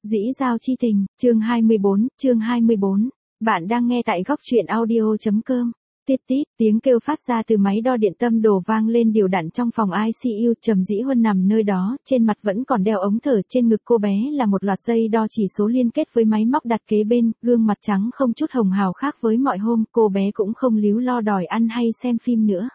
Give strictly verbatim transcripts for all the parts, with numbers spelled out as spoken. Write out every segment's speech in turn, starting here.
Dĩ giao chi tình, chương hai mươi bốn, chương hai mươi bốn. Bạn đang nghe tại góc truyện audio.com. Tít tít, tiếng kêu phát ra từ máy đo điện tâm đồ vang lên đều đặn trong phòng i xê u. Trầm Dĩ Huân nằm nơi đó, trên mặt vẫn còn đeo ống thở, trên ngực cô bé là một loạt dây đo chỉ số liên kết với máy móc đặt kế bên, gương mặt trắng không chút hồng hào khác với mọi hôm, cô bé cũng không líu lo đòi ăn hay xem phim nữa.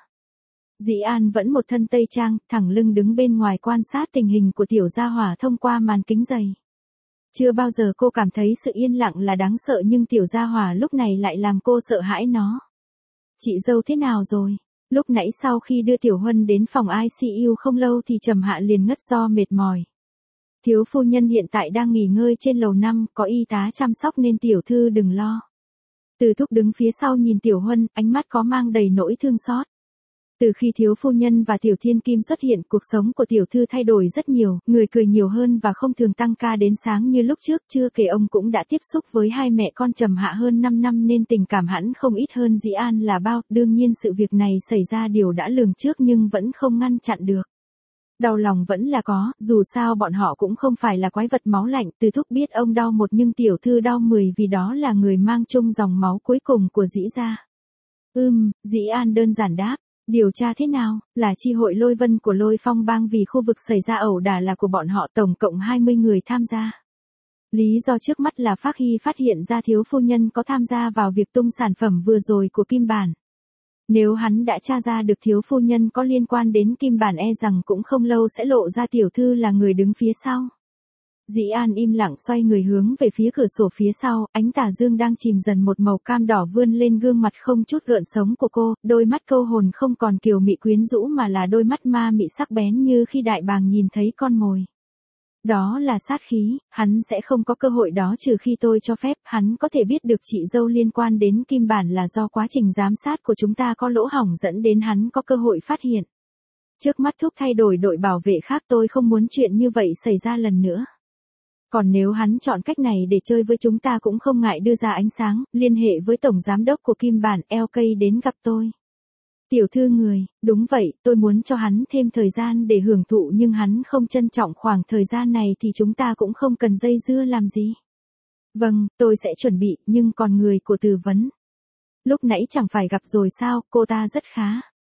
Dĩ An vẫn một thân tây trang, thẳng lưng đứng bên ngoài quan sát tình hình của tiểu gia hỏa thông qua màn kính dày. Chưa bao giờ cô cảm thấy sự yên lặng là đáng sợ, nhưng tiểu gia hỏa lúc này lại làm cô sợ hãi nó. Chị dâu thế nào rồi? Lúc nãy sau khi đưa Tiểu Huân đến phòng i xê u không lâu thì Trầm Hạ liền ngất do mệt mỏi. Thiếu phu nhân hiện tại đang nghỉ ngơi trên lầu năm, có y tá chăm sóc nên tiểu thư đừng lo. Từ Thúc đứng phía sau nhìn Tiểu Huân, ánh mắt có mang đầy nỗi thương xót. Từ khi thiếu phu nhân và Tiểu Thiên Kim xuất hiện, cuộc sống của tiểu thư thay đổi rất nhiều, người cười nhiều hơn và không thường tăng ca đến sáng như lúc trước. Chưa kể ông cũng đã tiếp xúc với hai mẹ con Trầm Hạ hơn năm năm nên tình cảm hẳn không ít hơn Dĩ An là bao. Đương nhiên sự việc này xảy ra điều đã lường trước nhưng vẫn không ngăn chặn được. Đau lòng vẫn là có, dù sao bọn họ cũng không phải là quái vật máu lạnh. Từ Thúc biết ông đau một nhưng tiểu thư đau mười vì đó là người mang chung dòng máu cuối cùng của Dĩ gia. Ừm, Dĩ An đơn giản đáp. Điều tra thế nào? Là chi hội Lôi Vân của Lôi Phong bang, vì khu vực xảy ra ẩu đả là của bọn họ, tổng cộng hai mươi người tham gia. Lý do trước mắt là Phác Hy phát hiện ra thiếu phu nhân có tham gia vào việc tung sản phẩm vừa rồi của Kim Bản. Nếu hắn đã tra ra được thiếu phu nhân có liên quan đến Kim Bản, e rằng cũng không lâu sẽ lộ ra tiểu thư là người đứng phía sau. Dĩ An im lặng xoay người hướng về phía cửa sổ phía sau, ánh tà dương đang chìm dần một màu cam đỏ vươn lên gương mặt không chút gợn sống của cô, đôi mắt câu hồn không còn kiều mị quyến rũ mà là đôi mắt ma mị sắc bén như khi đại bàng nhìn thấy con mồi. Đó là sát khí, hắn sẽ không có cơ hội đó trừ khi tôi cho phép. Hắn có thể biết được chị dâu liên quan đến Kim Bản là do quá trình giám sát của chúng ta có lỗ hổng dẫn đến hắn có cơ hội phát hiện. Trước mắt Thúc thay đổi đội bảo vệ khác, tôi không muốn chuyện như vậy xảy ra lần nữa. Còn nếu hắn chọn cách này để chơi với chúng ta cũng không ngại đưa ra ánh sáng, liên hệ với tổng giám đốc của Kim Bản lờ ca đến gặp tôi. Tiểu thư người, đúng vậy, tôi muốn cho hắn thêm thời gian để hưởng thụ nhưng hắn không trân trọng khoảng thời gian này thì chúng ta cũng không cần dây dưa làm gì. Vâng, tôi sẽ chuẩn bị, nhưng còn người của Từ Vấn. Lúc nãy chẳng phải gặp rồi sao, cô ta rất khá.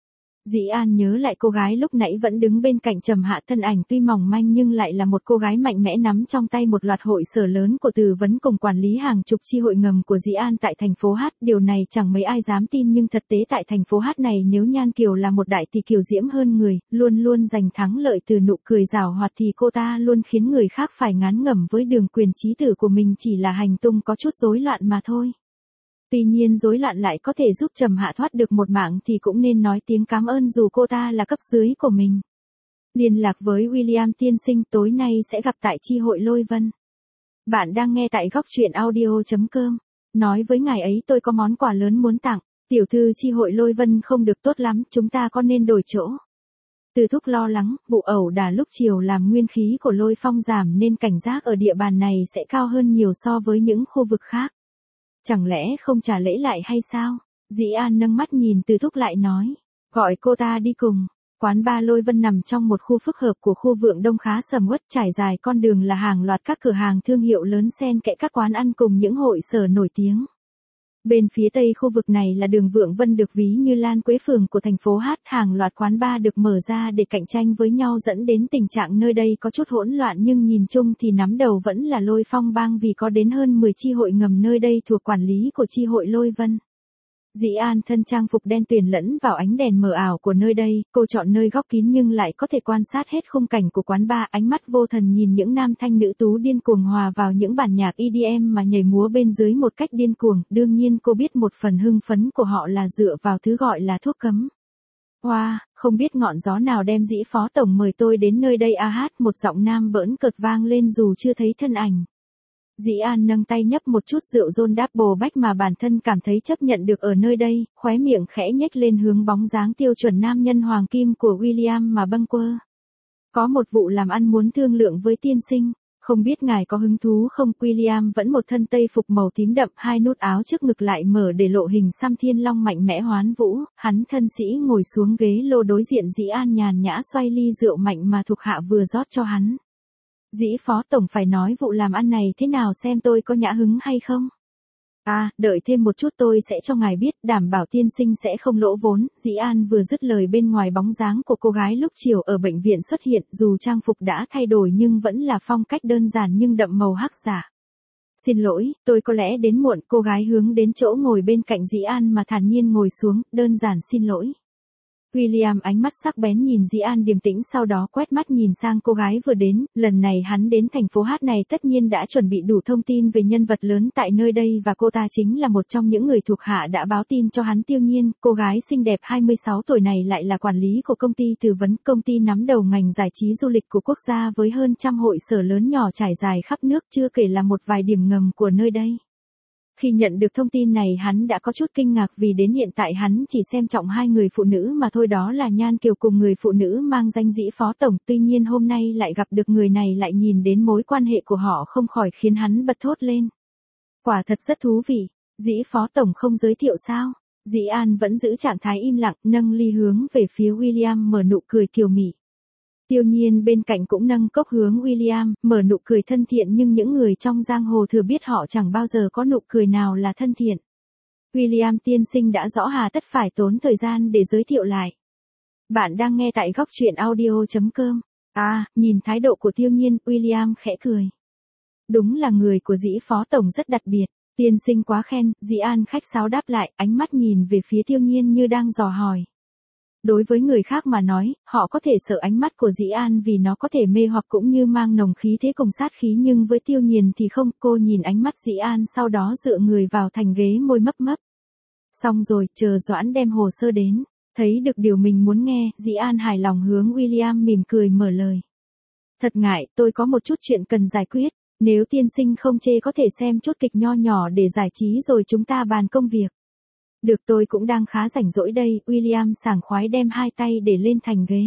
Dĩ An nhớ lại cô gái lúc nãy vẫn đứng bên cạnh Trầm Hạ, thân ảnh tuy mỏng manh nhưng lại là một cô gái mạnh mẽ nắm trong tay một loạt hội sở lớn của Từ Vấn cùng quản lý hàng chục chi hội ngầm của Dĩ An tại thành phố Hát. Điều này chẳng mấy ai dám tin nhưng thực tế tại thành phố Hát này nếu Nhan Kiều là một đại tỷ kiều diễm hơn người, luôn luôn giành thắng lợi từ nụ cười giảo hoạt thì cô ta luôn khiến người khác phải ngán ngẩm với đường quyền chí tử của mình, chỉ là hành tung có chút rối loạn mà thôi. Tuy nhiên rối loạn lại có thể giúp Trầm Hạ thoát được một mạng thì cũng nên nói tiếng cảm ơn dù cô ta là cấp dưới của mình. Liên lạc với William tiên sinh, tối nay sẽ gặp tại chi hội Lôi Vân. Bạn đang nghe tại góc truyện audio.com. Nói với ngài ấy tôi có món quà lớn muốn tặng. Tiểu thư chi hội Lôi Vân không được tốt lắm, chúng ta có nên đổi chỗ? Từ Thúc lo lắng, vụ ẩu đả lúc chiều làm nguyên khí của Lôi Phong giảm nên cảnh giác ở địa bàn này sẽ cao hơn nhiều so với những khu vực khác. Chẳng lẽ không trả lễ lại hay sao? Dĩ An nâng mắt nhìn Từ Thúc lại nói. Gọi cô ta đi cùng. Quán bar Lôi Vân nằm trong một khu phức hợp của khu Vượng Đông khá sầm uất, trải dài con đường là hàng loạt các cửa hàng thương hiệu lớn xen kẽ các quán ăn cùng những hội sở nổi tiếng. Bên phía tây khu vực này là đường Vượng Vân được ví như Lan Quế phường của thành phố Hát, hàng loạt quán bar được mở ra để cạnh tranh với nhau dẫn đến tình trạng nơi đây có chút hỗn loạn, nhưng nhìn chung thì nắm đầu vẫn là Lôi Phong bang vì có đến hơn mười chi hội ngầm nơi đây thuộc quản lý của chi hội Lôi Vân. Dĩ An thân trang phục đen tuyền lẫn vào ánh đèn mờ ảo của nơi đây, cô chọn nơi góc kín nhưng lại có thể quan sát hết khung cảnh của quán bar, ánh mắt vô thần nhìn những nam thanh nữ tú điên cuồng hòa vào những bản nhạc e đê em mà nhảy múa bên dưới một cách điên cuồng. Đương nhiên cô biết một phần hưng phấn của họ là dựa vào thứ gọi là thuốc cấm. Hoa, wow, không biết ngọn gió nào đem Dĩ phó tổng mời tôi đến nơi đây a hát, một giọng nam bỡn cợt vang lên dù chưa thấy thân ảnh. Dĩ An nâng tay nhấp một chút rượu John Double Black mà bản thân cảm thấy chấp nhận được ở nơi đây, khóe miệng khẽ nhếch lên hướng bóng dáng tiêu chuẩn nam nhân hoàng kim của William mà bâng quơ. Có một vụ làm ăn muốn thương lượng với tiên sinh, không biết ngài có hứng thú không? William vẫn một thân tây phục màu tím đậm, hai nút áo trước ngực lại mở để lộ hình xăm thiên long mạnh mẽ hoán vũ, hắn thân sĩ ngồi xuống ghế lô đối diện Dĩ An nhàn nhã xoay ly rượu mạnh mà thuộc hạ vừa rót cho hắn. Dĩ phó tổng phải nói vụ làm ăn này thế nào xem tôi có nhã hứng hay không. À, đợi thêm một chút tôi sẽ cho ngài biết, đảm bảo tiên sinh sẽ không lỗ vốn. Dĩ An vừa dứt lời bên ngoài bóng dáng của cô gái lúc chiều ở bệnh viện xuất hiện, dù trang phục đã thay đổi nhưng vẫn là phong cách đơn giản nhưng đậm màu hắc giả. Xin lỗi, tôi có lẽ đến muộn. Cô gái hướng đến chỗ ngồi bên cạnh Dĩ An mà thản nhiên ngồi xuống, đơn giản xin lỗi. William ánh mắt sắc bén nhìn Dĩ An điềm tĩnh, sau đó quét mắt nhìn sang cô gái vừa đến. Lần này hắn đến thành phố Hát này tất nhiên đã chuẩn bị đủ thông tin về nhân vật lớn tại nơi đây, và cô ta chính là một trong những người thuộc hạ đã báo tin cho hắn. Tiêu Nhiên, cô gái xinh đẹp hai mươi sáu tuổi này lại là quản lý của công ty tư vấn, công ty nắm đầu ngành giải trí du lịch của quốc gia với hơn trăm hội sở lớn nhỏ trải dài khắp nước, chưa kể là một vài điểm ngầm của nơi đây. Khi nhận được thông tin này hắn đã có chút kinh ngạc, vì đến hiện tại hắn chỉ xem trọng hai người phụ nữ mà thôi, đó là Nhan Kiều cùng người phụ nữ mang danh Dĩ phó tổng. Tuy nhiên hôm nay lại gặp được người này, lại nhìn đến mối quan hệ của họ không khỏi khiến hắn bật thốt lên. Quả thật rất thú vị, Dĩ phó tổng không giới thiệu sao? Dĩ An vẫn giữ trạng thái im lặng, nâng ly hướng về phía William mở nụ cười kiều mị. Tiêu Nhiên bên cạnh cũng nâng cốc hướng William, mở nụ cười thân thiện, nhưng những người trong giang hồ thừa biết họ chẳng bao giờ có nụ cười nào là thân thiện. William tiên sinh đã rõ, hà tất phải tốn thời gian để giới thiệu lại. Bạn đang nghe tại góc truyện audio chấm com. À, nhìn thái độ của Tiêu Nhiên, William khẽ cười. Đúng là người của Dĩ phó tổng rất đặc biệt, tiên sinh quá khen. Dĩ An khách sáo đáp lại, ánh mắt nhìn về phía Tiêu Nhiên như đang dò hỏi. Đối với người khác mà nói, họ có thể sợ ánh mắt của Dĩ An vì nó có thể mê hoặc cũng như mang nồng khí thế cùng sát khí, nhưng với Tiêu Nhiên thì không. Cô nhìn ánh mắt Dĩ An sau đó dựa người vào thành ghế, môi mấp mấp. Xong rồi, chờ Doãn đem hồ sơ đến. Thấy được điều mình muốn nghe, Dĩ An hài lòng hướng William mỉm cười mở lời. Thật ngại, tôi có một chút chuyện cần giải quyết. Nếu tiên sinh không chê có thể xem chút kịch nho nhỏ để giải trí rồi chúng ta bàn công việc. Được, tôi cũng đang khá rảnh rỗi đây. William sảng khoái đem hai tay để lên thành ghế.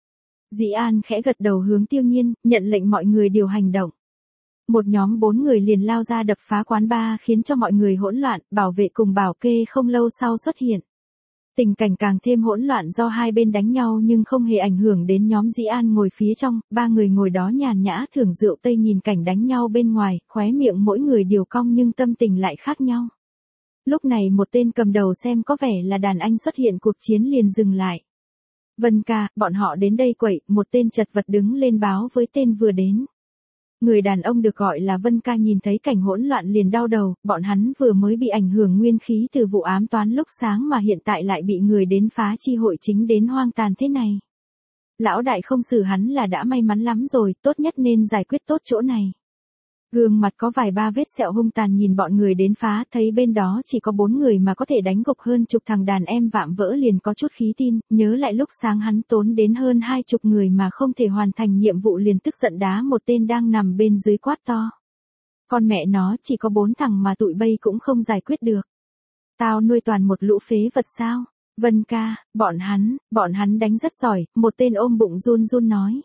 Dĩ An khẽ gật đầu hướng Tiêu Nhiên, nhận lệnh mọi người điều hành động. Một nhóm bốn người liền lao ra đập phá quán bar khiến cho mọi người hỗn loạn, bảo vệ cùng bảo kê không lâu sau xuất hiện. Tình cảnh càng thêm hỗn loạn do hai bên đánh nhau nhưng không hề ảnh hưởng đến nhóm Dĩ An ngồi phía trong, ba người ngồi đó nhàn nhã thưởng rượu tây nhìn cảnh đánh nhau bên ngoài, khóe miệng mỗi người đều cong nhưng tâm tình lại khác nhau. Lúc này một tên cầm đầu xem có vẻ là đàn anh xuất hiện, cuộc chiến liền dừng lại. Vân ca, bọn họ đến đây quậy, một tên chật vật đứng lên báo với tên vừa đến. Người đàn ông được gọi là Vân ca nhìn thấy cảnh hỗn loạn liền đau đầu, bọn hắn vừa mới bị ảnh hưởng nguyên khí từ vụ ám toán lúc sáng mà hiện tại lại bị người đến phá chi hội chính đến hoang tàn thế này. Lão đại không xử hắn là đã may mắn lắm rồi, tốt nhất nên giải quyết tốt chỗ này. Gương mặt có vài ba vết sẹo hung tàn nhìn bọn người đến phá, thấy bên đó chỉ có bốn người mà có thể đánh gục hơn chục thằng đàn em vạm vỡ liền có chút khí tin, nhớ lại lúc sáng hắn tốn đến hơn hai chục người mà không thể hoàn thành nhiệm vụ liền tức giận đá một tên đang nằm bên dưới quát to. Con mẹ nó, chỉ có bốn thằng mà tụi bay cũng không giải quyết được. Tao nuôi toàn một lũ phế vật sao? Vân ca, bọn hắn, bọn hắn đánh rất giỏi, một tên ôm bụng run run nói.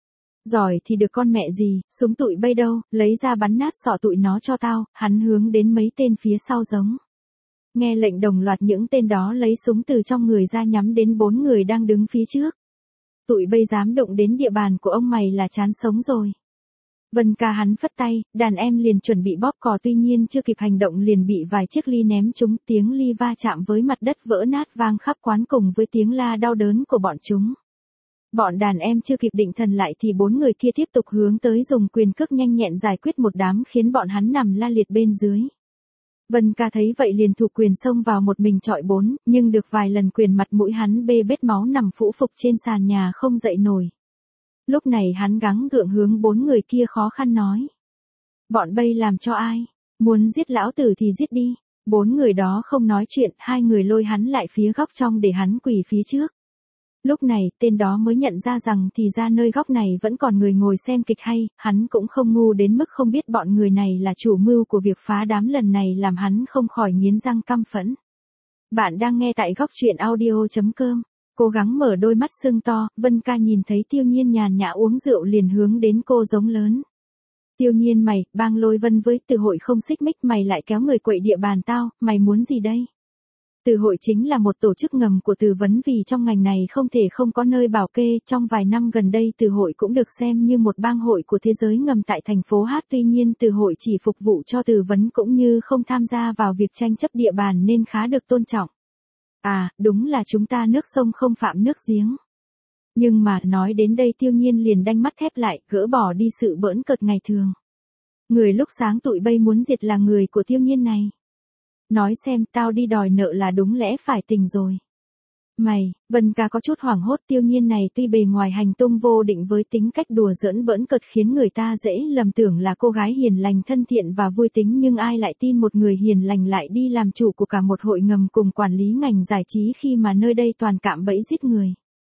Giỏi thì được con mẹ gì, súng tụi bay đâu, lấy ra bắn nát sọ tụi nó cho tao. Hắn hướng đến mấy tên phía sau giống. Nghe lệnh đồng loạt những tên đó lấy súng từ trong người ra nhắm đến bốn người đang đứng phía trước. Tụi bay dám động đến địa bàn của ông mày là chán sống rồi. Vân ca hắn phất tay, đàn em liền chuẩn bị bóp cò, tuy nhiên chưa kịp hành động liền bị vài chiếc ly ném trúng, tiếng ly va chạm với mặt đất vỡ nát vang khắp quán cùng với tiếng la đau đớn của bọn chúng. Bọn đàn em chưa kịp định thần lại thì bốn người kia tiếp tục hướng tới dùng quyền cước nhanh nhẹn giải quyết một đám khiến bọn hắn nằm la liệt bên dưới. Vân ca thấy vậy liền thủ quyền xông vào một mình chọi bốn, nhưng được vài lần quyền mặt mũi hắn bê bết máu nằm phũ phục trên sàn nhà không dậy nổi. Lúc này hắn gắng gượng hướng bốn người kia khó khăn nói. Bọn bay làm cho ai? Muốn giết lão tử thì giết đi. Bốn người đó không nói chuyện, hai người lôi hắn lại phía góc trong để hắn quỳ phía trước. Lúc này, tên đó mới nhận ra rằng thì ra nơi góc này vẫn còn người ngồi xem kịch hay, hắn cũng không ngu đến mức không biết bọn người này là chủ mưu của việc phá đám lần này, làm hắn không khỏi nghiến răng căm phẫn. Bạn đang nghe tại góc truyện audio chấm com. Cố gắng mở đôi mắt sưng to, Vân ca nhìn thấy Tiêu Nhiên nhàn nhã uống rượu liền hướng đến cô giống lớn. Tiêu Nhiên mày, bang lôi Vân với từ hội không xích mích, mày lại kéo người quậy địa bàn tao, mày muốn gì đây? Từ hội chính là một tổ chức ngầm của Từ Vấn vì trong ngành này không thể không có nơi bảo kê. Trong vài năm gần đây Từ hội cũng được xem như một bang hội của thế giới ngầm tại thành phố Hát. Tuy nhiên Từ hội chỉ phục vụ cho Từ Vấn cũng như không tham gia vào việc tranh chấp địa bàn nên khá được tôn trọng. À, đúng là chúng ta nước sông không phạm nước giếng. Nhưng mà nói đến đây Tiêu Nhiên liền đanh mắt thép lại, gỡ bỏ đi sự bỡn cợt ngày thường. Người lúc sáng tụi bay muốn diệt là người của Tiêu Nhiên này. Nói xem tao đi đòi nợ là đúng lẽ phải tình rồi. Mày, Vân ca có chút hoảng hốt. Tiêu Nhiên này tuy bề ngoài hành tung vô định với tính cách đùa giỡn bỡn cợt khiến người ta dễ lầm tưởng là cô gái hiền lành thân thiện và vui tính, nhưng ai lại tin một người hiền lành lại đi làm chủ của cả một hội ngầm cùng quản lý ngành giải trí khi mà nơi đây toàn cạm bẫy giết người.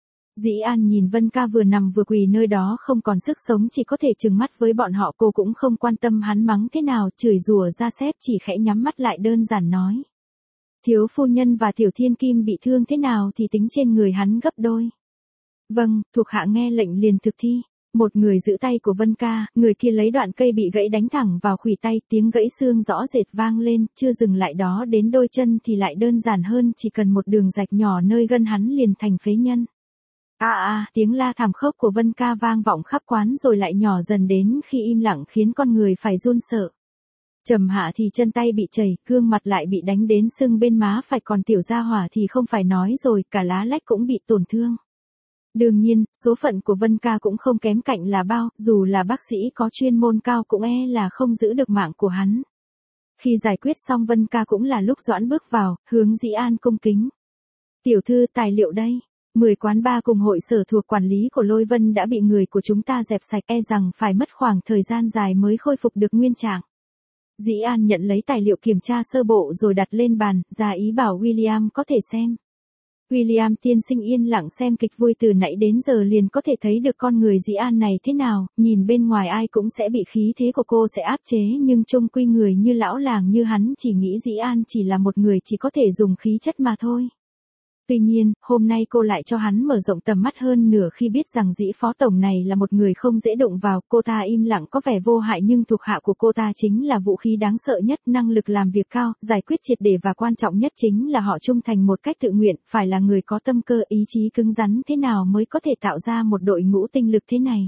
Dĩ An nhìn Vân ca vừa nằm vừa quỳ nơi đó không còn sức sống, chỉ có thể trừng mắt với bọn họ. Cô cũng không quan tâm hắn mắng thế nào, chửi rủa ra xếp, chỉ khẽ nhắm mắt lại đơn giản nói. Thiếu phu nhân và Tiểu Thiên Kim bị thương thế nào thì tính trên người hắn gấp đôi. Vâng, thuộc hạ nghe lệnh liền thực thi. Một người giữ tay của Vân ca, người kia lấy đoạn cây bị gãy đánh thẳng vào khuỷu tay, tiếng gãy xương rõ rệt vang lên, chưa dừng lại đó đến đôi chân thì lại đơn giản hơn, chỉ cần một đường rạch nhỏ nơi gân hắn liền thành phế nhân. À à, tiếng la thảm khốc của Vân ca vang vọng khắp quán rồi lại nhỏ dần đến khi im lặng khiến con người phải run sợ. Trầm Hạ thì chân tay bị chảy, gương mặt lại bị đánh đến sưng bên má phải, còn Tiểu Gia Hỏa thì không phải nói rồi, cả lá lách cũng bị tổn thương. Đương nhiên, số phận của Vân ca cũng không kém cạnh là bao, dù là bác sĩ có chuyên môn cao cũng e là không giữ được mạng của hắn. Khi giải quyết xong Vân ca cũng là lúc Doãn bước vào, hướng Dĩ An cung kính. Tiểu thư, tài liệu đây. Mười quán bar cùng hội sở thuộc quản lý của Lôi Vân đã bị người của chúng ta dẹp sạch, e rằng phải mất khoảng thời gian dài mới khôi phục được nguyên trạng. Dĩ An nhận lấy tài liệu kiểm tra sơ bộ rồi đặt lên bàn, ra ý bảo William có thể xem. William tiên sinh yên lặng xem kịch vui từ nãy đến giờ liền có thể thấy được con người Dĩ An này thế nào, nhìn bên ngoài ai cũng sẽ bị khí thế của cô sẽ áp chế, nhưng chung quy người như lão làng như hắn chỉ nghĩ Dĩ An chỉ là một người chỉ có thể dùng khí chất mà thôi. Tuy nhiên, hôm nay cô lại cho hắn mở rộng tầm mắt hơn nửa khi biết rằng Dĩ phó tổng này là một người không dễ đụng vào. Cô ta im lặng có vẻ vô hại nhưng thuộc hạ của cô ta chính là vũ khí đáng sợ nhất, năng lực làm việc cao, giải quyết triệt để và quan trọng nhất chính là họ trung thành một cách tự nguyện, phải là người có tâm cơ ý chí cứng rắn thế nào mới có thể tạo ra một đội ngũ tinh lực thế này.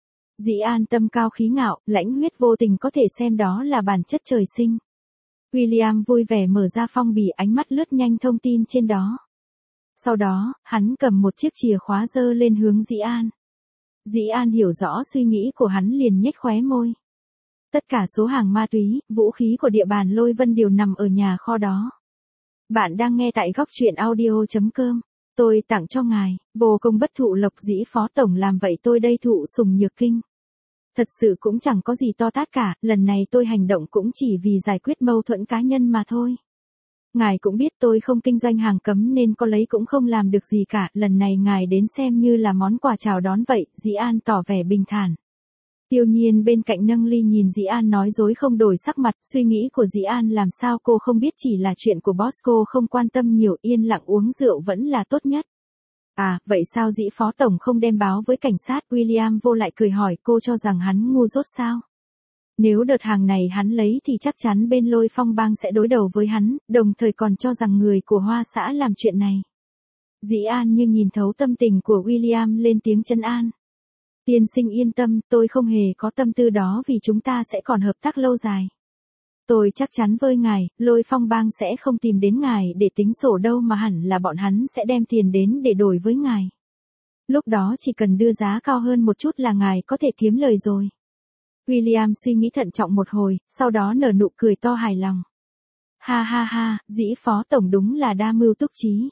Dĩ An tâm cao khí ngạo, lãnh huyết vô tình, có thể xem đó là bản chất trời sinh. William vui vẻ mở ra phong bì, ánh mắt lướt nhanh thông tin trên đó. Sau đó, hắn cầm một chiếc chìa khóa giơ lên hướng Dĩ An. Dĩ An hiểu rõ suy nghĩ của hắn liền nhếch khóe môi. Tất cả số hàng ma túy, vũ khí của địa bàn Lôi Vân đều nằm ở nhà kho đó. Bạn đang nghe tại góc truyện audio chấm com. Tôi tặng cho ngài, vô công bất thụ lộc, Dĩ phó tổng làm vậy tôi đây thụ sùng nhược kinh. Thật sự cũng chẳng có gì to tát cả, lần này tôi hành động cũng chỉ vì giải quyết mâu thuẫn cá nhân mà thôi. Ngài cũng biết tôi không kinh doanh hàng cấm nên có lấy cũng không làm được gì cả, lần này ngài đến xem như là món quà chào đón vậy. Dĩ An tỏ vẻ bình thản. Tiêu Nhiên bên cạnh nâng ly nhìn Dĩ An nói dối không đổi sắc mặt, suy nghĩ của Dĩ An làm sao cô không biết, chỉ là chuyện của boss cô không quan tâm nhiều, yên lặng uống rượu vẫn là tốt nhất. À, vậy sao Dĩ phó tổng không đem báo với cảnh sát? William vô lại cười hỏi, cô cho rằng hắn ngu dốt sao? Nếu đợt hàng này hắn lấy thì chắc chắn bên Lôi Phong bang sẽ đối đầu với hắn, đồng thời còn cho rằng người của Hoa xã làm chuyện này. Dĩ An như nhìn thấu tâm tình của William lên tiếng trấn an. Tiên sinh yên tâm, tôi không hề có tâm tư đó vì chúng ta sẽ còn hợp tác lâu dài. Tôi chắc chắn với ngài, Lôi Phong bang sẽ không tìm đến ngài để tính sổ đâu mà hẳn là bọn hắn sẽ đem tiền đến để đổi với ngài. Lúc đó chỉ cần đưa giá cao hơn một chút là ngài có thể kiếm lời rồi. William suy nghĩ thận trọng một hồi, sau đó nở nụ cười to hài lòng. Ha ha ha, Dĩ phó tổng đúng là đa mưu túc trí.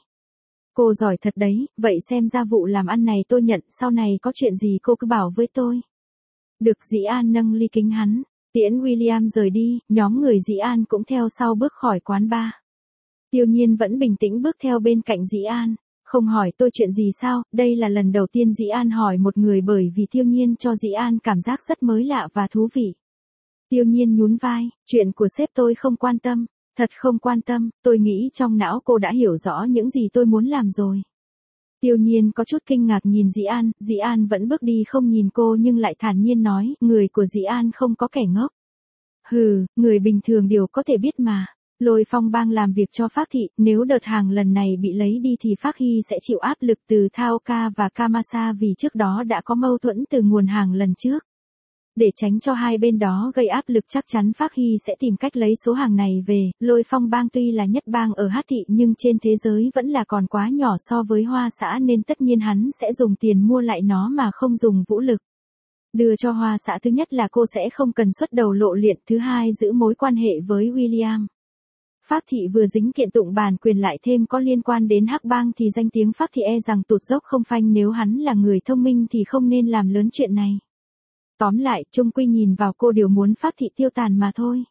Cô giỏi thật đấy, vậy xem ra vụ làm ăn này tôi nhận, sau này có chuyện gì cô cứ bảo với tôi. Được. Dĩ An nâng ly kính hắn, tiễn William rời đi, nhóm người Dĩ An cũng theo sau bước khỏi quán bar. Tiêu Nhiên vẫn bình tĩnh bước theo bên cạnh Dĩ An. Không hỏi tôi chuyện gì sao? Đây là lần đầu tiên Dĩ An hỏi một người, bởi vì Tiêu Nhiên cho Dĩ An cảm giác rất mới lạ và thú vị. Tiêu Nhiên nhún vai, chuyện của sếp tôi không quan tâm, thật không quan tâm, tôi nghĩ trong não cô đã hiểu rõ những gì tôi muốn làm rồi. Tiêu Nhiên có chút kinh ngạc nhìn Dĩ An, Dĩ An vẫn bước đi không nhìn cô nhưng lại thản nhiên nói, người của Dĩ An không có kẻ ngốc. Hừ, người bình thường đều có thể biết mà. Lôi Phong Bang làm việc cho Phác Thị, nếu đợt hàng lần này bị lấy đi thì Phác Hy sẽ chịu áp lực từ Thaoka và Kamasa vì trước đó đã có mâu thuẫn từ nguồn hàng lần trước. Để tránh cho hai bên đó gây áp lực chắc chắn Phác Hy sẽ tìm cách lấy số hàng này về. Lôi Phong Bang tuy là nhất bang ở Hát Thị nhưng trên thế giới vẫn là còn quá nhỏ so với Hoa Xã nên tất nhiên hắn sẽ dùng tiền mua lại nó mà không dùng vũ lực. Đưa cho Hoa Xã thứ nhất là cô sẽ không cần xuất đầu lộ liện, thứ hai giữ mối quan hệ với William. Phác Thị vừa dính kiện tụng bản quyền lại thêm có liên quan đến Hắc Bang thì danh tiếng Phác Thị e rằng tụt dốc không phanh, nếu hắn là người thông minh thì không nên làm lớn chuyện này. Tóm lại, chung quy nhìn vào cô đều muốn Phác Thị tiêu tàn mà thôi.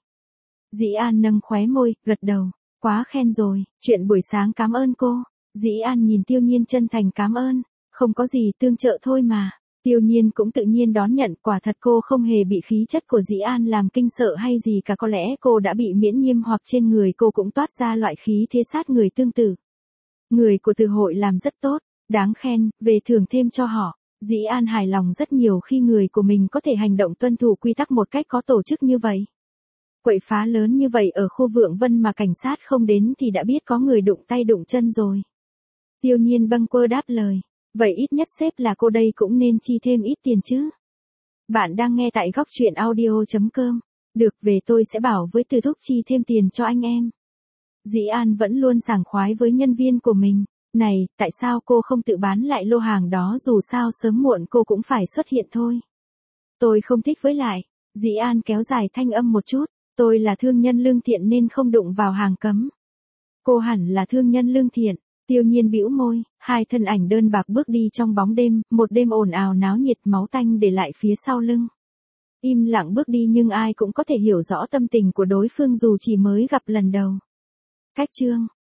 Dĩ An nâng khóe môi, gật đầu. Quá khen rồi, chuyện buổi sáng cảm ơn cô. Dĩ An nhìn Tiêu Nhiên chân thành cảm ơn. Không có gì, tương trợ thôi mà. Tiêu Nhiên cũng tự nhiên đón nhận, quả thật cô không hề bị khí chất của Dĩ An làm kinh sợ hay gì cả, có lẽ cô đã bị miễn nhiễm hoặc trên người cô cũng toát ra loại khí thế sát người tương tự. Người của từ hội làm rất tốt, đáng khen, về thưởng thêm cho họ. Dĩ An hài lòng rất nhiều khi người của mình có thể hành động tuân thủ quy tắc một cách có tổ chức như vậy. Quậy phá lớn như vậy ở khu Vượng Vân mà cảnh sát không đến thì đã biết có người đụng tay đụng chân rồi. Tiêu Nhiên bâng quơ đáp lời. Vậy ít nhất sếp là cô đây cũng nên chi thêm ít tiền chứ. Bạn đang nghe tại góc truyện audio chấm com. Được, về tôi sẽ bảo với Từ Thúc chi thêm tiền cho anh em. Dĩ An vẫn luôn sảng khoái với nhân viên của mình. Này, tại sao cô không tự bán lại lô hàng đó, dù sao sớm muộn cô cũng phải xuất hiện thôi. Tôi không thích, với lại. Dĩ An kéo dài thanh âm một chút. Tôi là thương nhân lương thiện nên không đụng vào hàng cấm. Cô hẳn là thương nhân lương thiện. Tiêu Nhiên bĩu môi, hai thân ảnh đơn bạc bước đi trong bóng đêm, một đêm ồn ào náo nhiệt, máu tanh để lại phía sau lưng. Im lặng bước đi nhưng ai cũng có thể hiểu rõ tâm tình của đối phương dù chỉ mới gặp lần đầu. Cách chương